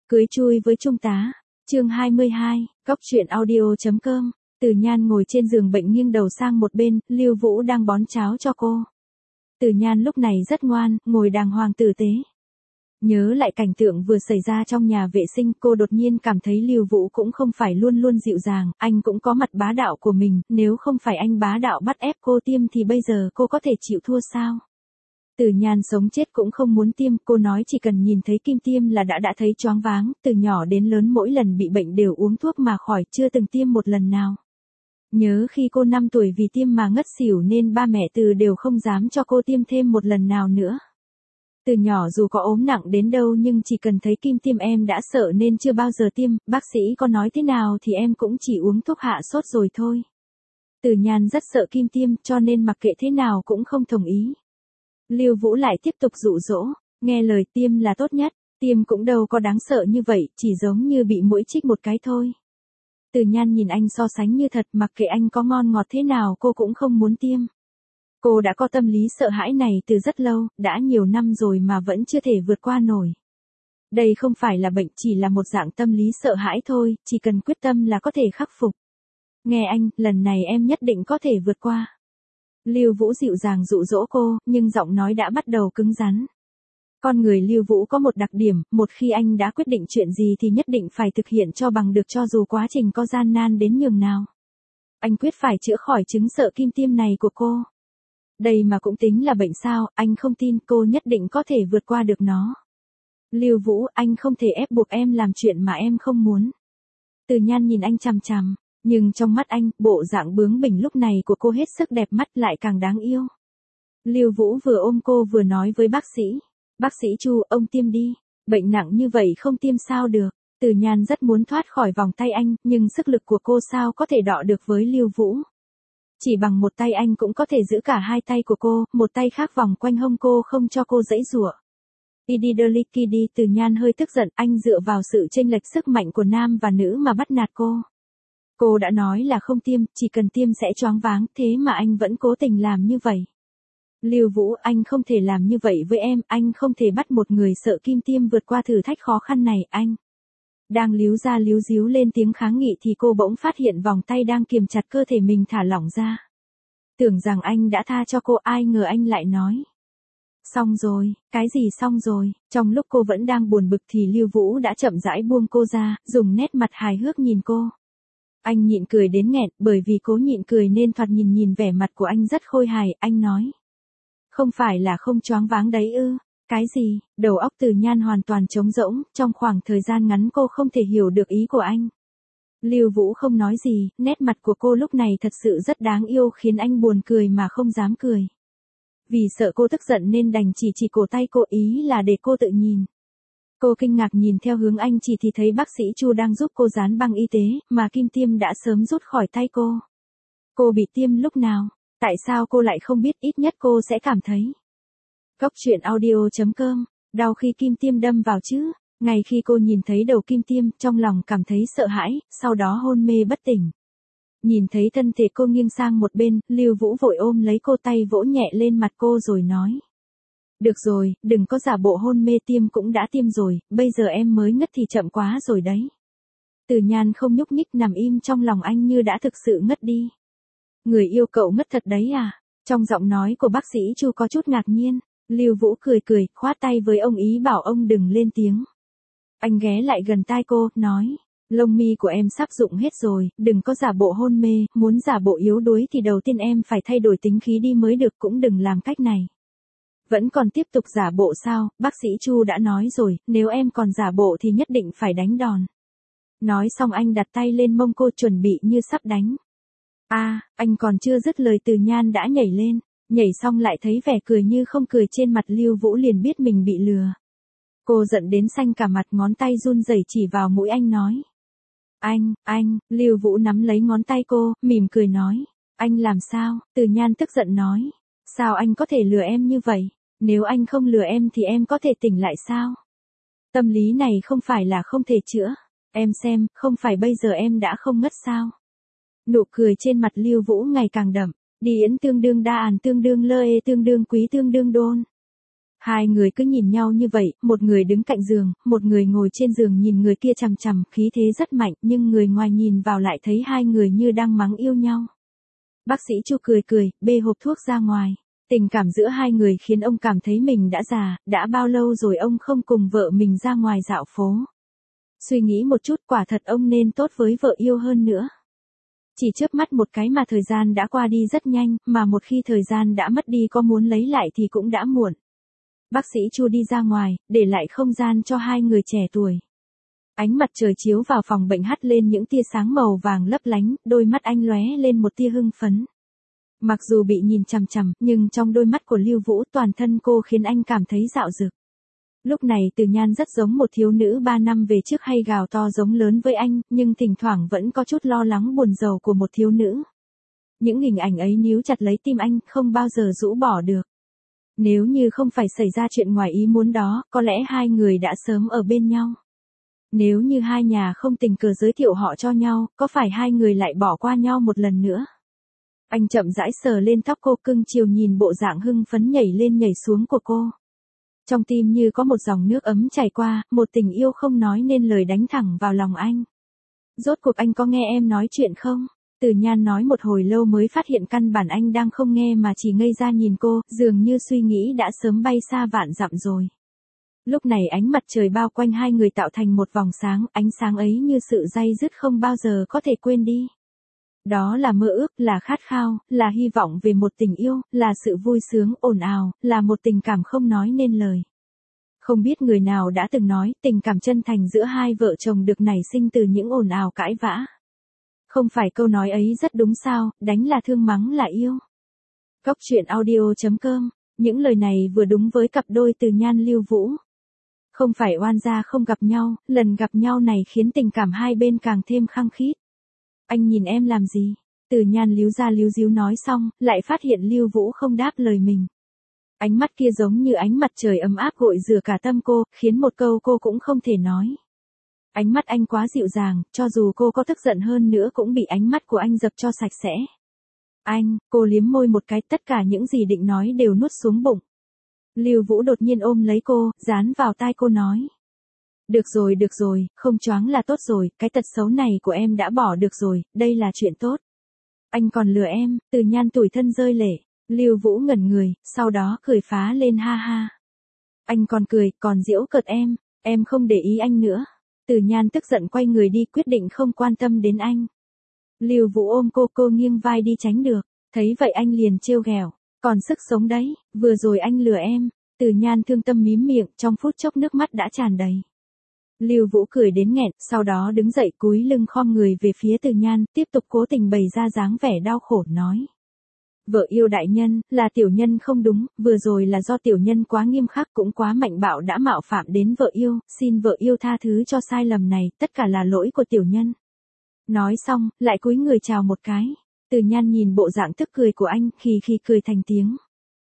Cưới chui với trung tá. Chương 22, Cóc truyện audio.com. Từ Nhan ngồi trên giường bệnh nghiêng đầu sang một bên, Lưu Vũ đang bón cháo cho cô. Từ Nhan lúc này rất ngoan, ngồi đàng hoàng tử tế. Nhớ lại cảnh tượng vừa xảy ra trong nhà vệ sinh, cô đột nhiên cảm thấy Lưu Vũ cũng không phải luôn luôn dịu dàng, anh cũng có mặt bá đạo của mình, nếu không phải anh bá đạo bắt ép cô tiêm thì bây giờ cô có thể chịu thua sao? Từ Nhan sống chết cũng không muốn tiêm, cô nói chỉ cần nhìn thấy kim tiêm là đã thấy choáng váng, từ nhỏ đến lớn mỗi lần bị bệnh đều uống thuốc mà khỏi, chưa từng tiêm một lần nào. Nhớ khi cô 5 tuổi vì tiêm mà ngất xỉu nên ba mẹ Từ đều không dám cho cô tiêm thêm một lần nào nữa. Từ nhỏ dù có ốm nặng đến đâu nhưng chỉ cần thấy kim tiêm em đã sợ nên chưa bao giờ tiêm, bác sĩ có nói thế nào thì em cũng chỉ uống thuốc hạ sốt rồi thôi. Từ Nhan rất sợ kim tiêm cho nên mặc kệ thế nào cũng không đồng ý. Lưu Vũ lại tiếp tục dụ dỗ, nghe lời tiêm là tốt nhất, tiêm cũng đâu có đáng sợ như vậy, chỉ giống như bị muỗi chích một cái thôi. Từ Nhan nhìn anh so sánh như thật, mặc kệ anh có ngon ngọt thế nào cô cũng không muốn tiêm. Cô đã có tâm lý sợ hãi này từ rất lâu, đã nhiều năm rồi mà vẫn chưa thể vượt qua nổi. Đây không phải là bệnh, chỉ là một dạng tâm lý sợ hãi thôi, chỉ cần quyết tâm là có thể khắc phục. Nghe anh, lần này em nhất định có thể vượt qua. Lưu Vũ dịu dàng dụ dỗ cô, nhưng giọng nói đã bắt đầu cứng rắn. Con người Lưu Vũ có một đặc điểm, một khi anh đã quyết định chuyện gì thì nhất định phải thực hiện cho bằng được cho dù quá trình có gian nan đến nhường nào. Anh quyết phải chữa khỏi chứng sợ kim tiêm này của cô. Đây mà cũng tính là bệnh sao, anh không tin cô nhất định có thể vượt qua được nó. Lưu Vũ, anh không thể ép buộc em làm chuyện mà em không muốn. Từ Nhan nhìn anh chằm chằm. Nhưng trong mắt anh, bộ dạng bướng bỉnh lúc này của cô hết sức đẹp mắt lại càng đáng yêu. Lưu Vũ vừa ôm cô vừa nói với bác sĩ. Bác sĩ Chu, ông tiêm đi. Bệnh nặng như vậy không tiêm sao được. Từ Nhan rất muốn thoát khỏi vòng tay anh, nhưng sức lực của cô sao có thể đọ được với Lưu Vũ. Chỉ bằng một tay anh cũng có thể giữ cả hai tay của cô, một tay khác vòng quanh hông cô không cho cô giãy giụa. Đi, Từ Nhan hơi tức giận, anh dựa vào sự chênh lệch sức mạnh của nam và nữ mà bắt nạt cô. Cô đã nói là không tiêm, chỉ cần tiêm sẽ choáng váng, thế mà anh vẫn cố tình làm như vậy. Lưu Vũ, anh không thể làm như vậy với em, anh không thể bắt một người sợ kim tiêm vượt qua thử thách khó khăn này, anh. Đang líu ra líu díu lên tiếng kháng nghị thì cô bỗng phát hiện vòng tay đang kiềm chặt cơ thể mình thả lỏng ra. Tưởng rằng anh đã tha cho cô, ai ngờ anh lại nói. Xong rồi, cái gì xong rồi, trong lúc cô vẫn đang buồn bực thì Lưu Vũ đã chậm rãi buông cô ra, dùng nét mặt hài hước nhìn cô. Anh nhịn cười đến nghẹn, bởi vì cố nhịn cười nên thoạt nhìn vẻ mặt của anh rất khôi hài, anh nói. Không phải là không choáng váng đấy ư, cái gì, đầu óc Từ Nhan hoàn toàn trống rỗng, trong khoảng thời gian ngắn cô không thể hiểu được ý của anh. Lưu Vũ không nói gì, nét mặt của cô lúc này thật sự rất đáng yêu khiến anh buồn cười mà không dám cười. Vì sợ cô tức giận nên đành chỉ cổ tay cô, ý là để cô tự nhìn. Cô kinh ngạc nhìn theo hướng anh chỉ thì thấy bác sĩ Chu đang giúp cô dán băng y tế, mà kim tiêm đã sớm rút khỏi tay cô. Cô bị tiêm lúc nào? Tại sao cô lại không biết, ít nhất cô sẽ cảm thấy. Cóc truyện audio.com, đau khi kim tiêm đâm vào chứ. Ngay khi cô nhìn thấy đầu kim tiêm, trong lòng cảm thấy sợ hãi, sau đó hôn mê bất tỉnh. Nhìn thấy thân thể cô nghiêng sang một bên, Lưu Vũ vội ôm lấy cô, tay vỗ nhẹ lên mặt cô rồi nói. Được rồi, đừng có giả bộ hôn mê, tiêm cũng đã tiêm rồi, bây giờ em mới ngất thì chậm quá rồi đấy. Từ Nhan không nhúc nhích, nằm im trong lòng anh như đã thực sự ngất đi. Người yêu cậu ngất thật đấy à? Trong giọng nói của bác sĩ Chu có chút ngạc nhiên. Lưu Vũ cười, khoát tay với ông ý bảo ông đừng lên tiếng. Anh ghé lại gần tai cô, nói. Lông mi của em sắp rụng hết rồi, đừng có giả bộ hôn mê, muốn giả bộ yếu đuối thì đầu tiên em phải thay đổi tính khí đi mới được, cũng đừng làm cách này. Vẫn còn tiếp tục giả bộ sao, bác sĩ Chu đã nói rồi, nếu em còn giả bộ thì nhất định phải đánh đòn. Nói xong anh đặt tay lên mông cô chuẩn bị như sắp đánh. Anh còn chưa dứt lời Từ Nhan đã nhảy lên, nhảy xong lại thấy vẻ cười như không cười trên mặt Lưu Vũ liền biết mình bị lừa. Cô giận đến xanh cả mặt, ngón tay run rẩy chỉ vào mũi anh nói. Anh, Lưu Vũ nắm lấy ngón tay cô, mỉm cười nói. Anh làm sao? Từ Nhan tức giận nói. Sao anh có thể lừa em như vậy? Nếu anh không lừa em thì em có thể tỉnh lại sao? Tâm lý này không phải là không thể chữa. Em xem, không phải bây giờ em đã không ngất sao? Nụ cười trên mặt Lưu Vũ ngày càng đậm. Đi yến tương đương đa àn tương đương lơ ê tương đương quý tương đương đôn. Hai người cứ nhìn nhau như vậy, một người đứng cạnh giường, một người ngồi trên giường nhìn người kia chằm chằm, khí thế rất mạnh, nhưng người ngoài nhìn vào lại thấy hai người như đang mắng yêu nhau. Bác sĩ Chu cười cười, bê hộp thuốc ra ngoài. Tình cảm giữa hai người khiến ông cảm thấy mình đã già, đã bao lâu rồi ông không cùng vợ mình ra ngoài dạo phố. Suy nghĩ một chút, quả thật ông nên tốt với vợ yêu hơn nữa. Chỉ chớp mắt một cái mà thời gian đã qua đi rất nhanh, mà một khi thời gian đã mất đi có muốn lấy lại thì cũng đã muộn. Bác sĩ Chu đi ra ngoài, để lại không gian cho hai người trẻ tuổi. Ánh mặt trời chiếu vào phòng bệnh hắt lên những tia sáng màu vàng lấp lánh, đôi mắt anh lóe lên một tia hưng phấn. Mặc dù bị nhìn chằm chằm, nhưng trong đôi mắt của Lưu Vũ toàn thân cô khiến anh cảm thấy dạo dực. Lúc này Từ Nhan rất giống một thiếu nữ 3 năm về trước hay gào to giống lớn với anh, nhưng thỉnh thoảng vẫn có chút lo lắng buồn rầu của một thiếu nữ. Những hình ảnh ấy níu chặt lấy tim anh, không bao giờ rũ bỏ được. Nếu như không phải xảy ra chuyện ngoài ý muốn đó, có lẽ hai người đã sớm ở bên nhau. Nếu như hai nhà không tình cờ giới thiệu họ cho nhau, có phải hai người lại bỏ qua nhau một lần nữa? Anh chậm rãi sờ lên tóc cô, cưng chiều nhìn bộ dạng hưng phấn nhảy lên nhảy xuống của cô. Trong tim như có một dòng nước ấm chảy qua, một tình yêu không nói nên lời đánh thẳng vào lòng anh. Rốt cuộc anh có nghe em nói chuyện không? Từ Nhan nói một hồi lâu mới phát hiện căn bản anh đang không nghe mà chỉ ngây ra nhìn cô, dường như suy nghĩ đã sớm bay xa vạn dặm rồi. Lúc này ánh mặt trời bao quanh hai người tạo thành một vòng sáng, ánh sáng ấy như sự day dứt không bao giờ có thể quên đi. Đó là mơ ước, là khát khao, là hy vọng về một tình yêu, là sự vui sướng ồn ào, là một tình cảm không nói nên lời. Không biết người nào đã từng nói, tình cảm chân thành giữa hai vợ chồng được nảy sinh từ những ồn ào cãi vã. Không phải câu nói ấy rất đúng sao, đánh là thương mắng là yêu. Góc truyện audio.com, những lời này vừa đúng với cặp đôi Từ Nhan Lưu Vũ. Không phải oan gia không gặp nhau, lần gặp nhau này khiến tình cảm hai bên càng thêm khăng khít. Anh nhìn em làm gì? Từ Nhan líu ra líu díu nói xong, lại phát hiện Lưu Vũ không đáp lời mình. Ánh mắt kia giống như ánh mặt trời ấm áp gội rửa cả tâm cô, khiến một câu cô cũng không thể nói. Ánh mắt anh quá dịu dàng, cho dù cô có tức giận hơn nữa cũng bị ánh mắt của anh dập cho sạch sẽ. Anh, cô liếm môi một cái, tất cả những gì định nói đều nuốt xuống bụng. Lưu Vũ đột nhiên ôm lấy cô, dán vào tai cô nói. Được rồi, không choáng là tốt rồi, cái tật xấu này của em đã bỏ được rồi, đây là chuyện tốt. Anh còn lừa em, Từ Nhan tủi thân rơi lệ. Lưu Vũ ngẩn người, sau đó cười phá lên ha ha. Anh còn cười, còn giễu cợt em không để ý anh nữa. Từ Nhan tức giận quay người đi, quyết định không quan tâm đến anh. Lưu Vũ ôm cô nghiêng vai đi tránh được. Thấy vậy anh liền trêu ghẹo, còn sức sống đấy, vừa rồi anh lừa em. Từ Nhan thương tâm mím miệng, trong phút chốc nước mắt đã tràn đầy. Lưu Vũ cười đến nghẹn, sau đó đứng dậy cúi lưng khom người về phía Từ Nhan, tiếp tục cố tình bày ra dáng vẻ đau khổ nói. Vợ yêu đại nhân, là tiểu nhân không đúng, vừa rồi là do tiểu nhân quá nghiêm khắc cũng quá mạnh bạo đã mạo phạm đến vợ yêu, xin vợ yêu tha thứ cho sai lầm này, tất cả là lỗi của tiểu nhân. Nói xong, lại cúi người chào một cái. Từ Nhan nhìn bộ dạng tức cười của anh, khi cười thành tiếng.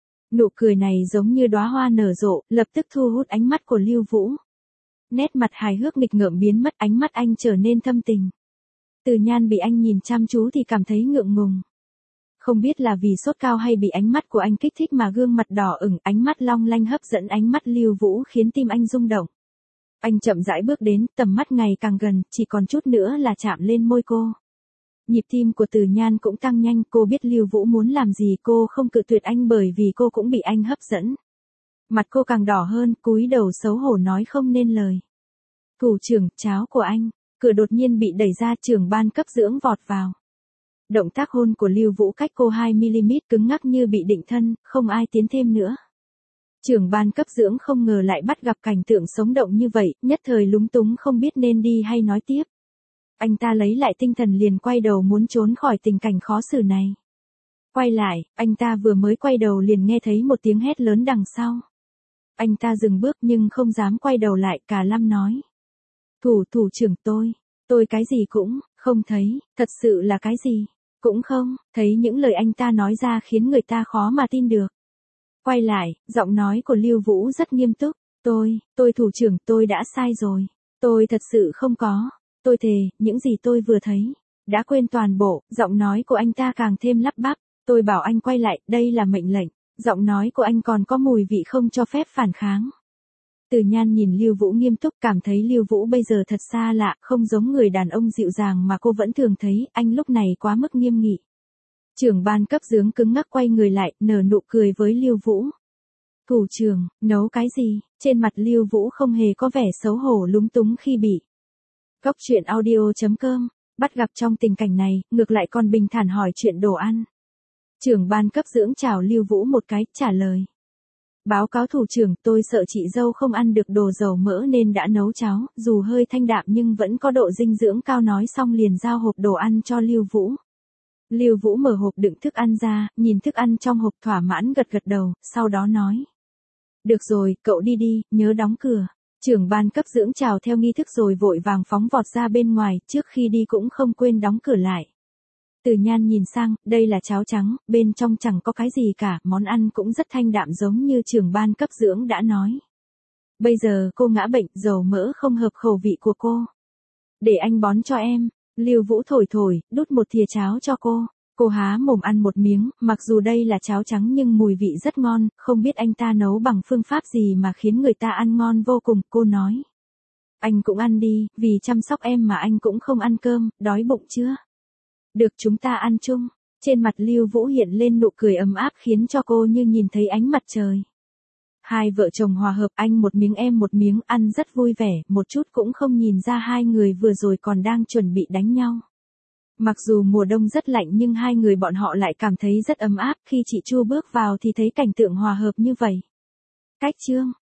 Nụ cười này giống như đóa hoa nở rộ, lập tức thu hút ánh mắt của Lưu Vũ. Nét mặt hài hước nghịch ngợm biến mất, ánh mắt anh trở nên thâm tình. Từ Nhan bị anh nhìn chăm chú thì cảm thấy ngượng ngùng. Không biết là vì sốt cao hay bị ánh mắt của anh kích thích mà gương mặt đỏ ửng, ánh mắt long lanh hấp dẫn ánh mắt Lưu Vũ khiến tim anh rung động. Anh chậm rãi bước đến, tầm mắt ngày càng gần, chỉ còn chút nữa là chạm lên môi cô. Nhịp tim của Từ Nhan cũng tăng nhanh, cô biết Lưu Vũ muốn làm gì, cô không cự tuyệt anh bởi vì cô cũng bị anh hấp dẫn. Mặt cô càng đỏ hơn, cúi đầu xấu hổ nói không nên lời. Thủ trưởng, cháo của anh. Cửa đột nhiên bị đẩy ra, trưởng ban cấp dưỡng vọt vào. Động tác hôn của Lưu Vũ cách cô 2mm cứng ngắc như bị định thân, không ai tiến thêm nữa. Trưởng ban cấp dưỡng không ngờ lại bắt gặp cảnh tượng sống động như vậy, nhất thời lúng túng không biết nên đi hay nói tiếp. Anh ta lấy lại tinh thần liền quay đầu muốn trốn khỏi tình cảnh khó xử này. Quay lại, anh ta vừa mới quay đầu liền nghe thấy một tiếng hét lớn đằng sau. Anh ta dừng bước nhưng không dám quay đầu lại, cả lâm nói. Thủ trưởng tôi cái gì cũng không thấy, thật sự là cái gì cũng không thấy. Những lời anh ta nói ra khiến người ta khó mà tin được. Quay lại, giọng nói của Lưu Vũ rất nghiêm túc. Tôi thủ trưởng, tôi đã sai rồi. Tôi thật sự không có. Tôi thề, những gì tôi vừa thấy, đã quên toàn bộ. Giọng nói của anh ta càng thêm lắp bắp. Tôi bảo anh quay lại, đây là mệnh lệnh. Giọng nói của anh còn có mùi vị không cho phép phản kháng. Từ Nhan nhìn Lưu Vũ nghiêm túc, cảm thấy Lưu Vũ bây giờ thật xa lạ, không giống người đàn ông dịu dàng mà cô vẫn thường thấy, anh lúc này quá mức nghiêm nghị. Trưởng ban cấp dưới cứng ngắc quay người lại, nở nụ cười với Lưu Vũ. Thủ trưởng, nấu cái gì? Trên mặt Lưu Vũ không hề có vẻ xấu hổ lúng túng khi bị. Góc truyện audio.com, bắt gặp trong tình cảnh này, ngược lại còn bình thản hỏi chuyện đồ ăn. Trưởng ban cấp dưỡng chào Lưu Vũ một cái, trả lời. Báo cáo thủ trưởng, tôi sợ chị dâu không ăn được đồ dầu mỡ nên đã nấu cháo, dù hơi thanh đạm nhưng vẫn có độ dinh dưỡng cao, nói xong liền giao hộp đồ ăn cho Lưu Vũ. Lưu Vũ mở hộp đựng thức ăn ra, nhìn thức ăn trong hộp thỏa mãn gật gật đầu, sau đó nói. Được rồi, cậu đi đi, nhớ đóng cửa. Trưởng ban cấp dưỡng chào theo nghi thức rồi vội vàng phóng vọt ra bên ngoài, trước khi đi cũng không quên đóng cửa lại. Từ Nhan nhìn sang, đây là cháo trắng, bên trong chẳng có cái gì cả, món ăn cũng rất thanh đạm giống như trưởng ban cấp dưỡng đã nói. Bây giờ cô ngã bệnh, dầu mỡ không hợp khẩu vị của cô. Để anh bón cho em. Lưu Vũ thổi thổi, đút một thìa cháo cho cô. Cô há mồm ăn một miếng, mặc dù đây là cháo trắng nhưng mùi vị rất ngon, không biết anh ta nấu bằng phương pháp gì mà khiến người ta ăn ngon vô cùng, cô nói. Anh cũng ăn đi, vì chăm sóc em mà anh cũng không ăn cơm, đói bụng chưa? Được, chúng ta ăn chung. Trên mặt Lưu Vũ hiện lên nụ cười ấm áp khiến cho cô như nhìn thấy ánh mặt trời. Hai vợ chồng hòa hợp, anh một miếng em một miếng, ăn rất vui vẻ, một chút cũng không nhìn ra hai người vừa rồi còn đang chuẩn bị đánh nhau. Mặc dù mùa đông rất lạnh nhưng hai người bọn họ lại cảm thấy rất ấm áp, khi chị Chu bước vào thì thấy cảnh tượng hòa hợp như vậy. Cách chương